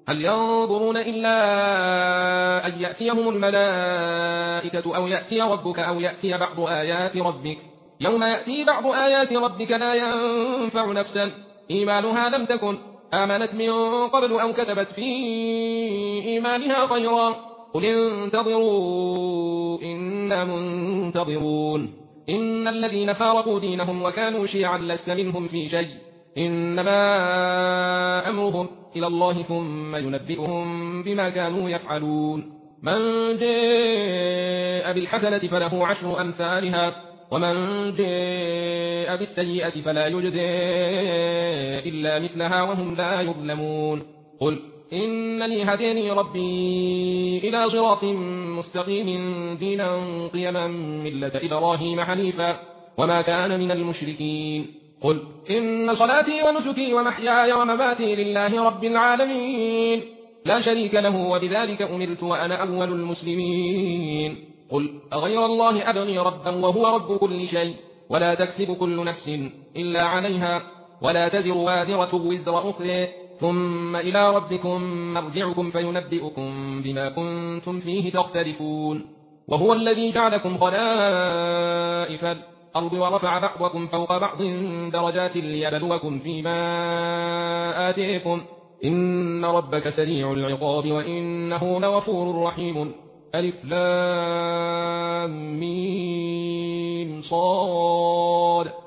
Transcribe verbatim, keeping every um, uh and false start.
هل ينظرون إلا أن يأتيهم الملائكة أو يأتي ربك أو يأتي بعض آيات ربك يوم يأتي بعض آيات ربك لا ينفع نفسا إيمانها لم تكن آمنت من قبل أو كسبت في إيمانها خيرا قل انتظروا إنا منتظرون إن الذين فارقوا دينهم وكانوا شيعا لست منهم في شيء إنما أمرهم إلى الله ثم ينبئهم بما كانوا يفعلون من جاء بالحسنة فله عشر أمثالها ومن جاء بالسيئة فلا يجزى إلا مثلها وهم لا يظلمون قل إنني هداني ربي إلى صراط مستقيم دينا قيما ملة إبراهيم حنيفا وما كان من المشركين قل إن صلاتي ونسكي ومحياي ومماتي لله رب العالمين لا شريك له وبذلك أمرت وأنا أول المسلمين قل أغير الله أبغي ربا وهو رب كل شيء ولا تكسب كل نفس إلا عليها ولا تزر وازرة وزر أخرى ثم إلى ربكم مرجعكم فينبئكم بما كنتم فيه تختلفون وهو الذي جعلكم خلائف الأرض ورفع بعضكم فوق بعض درجات ليبلوكم فيما آتيكم إن ربك سريع العقاب وإنه لغفور رحيم ألف لام ميم صاد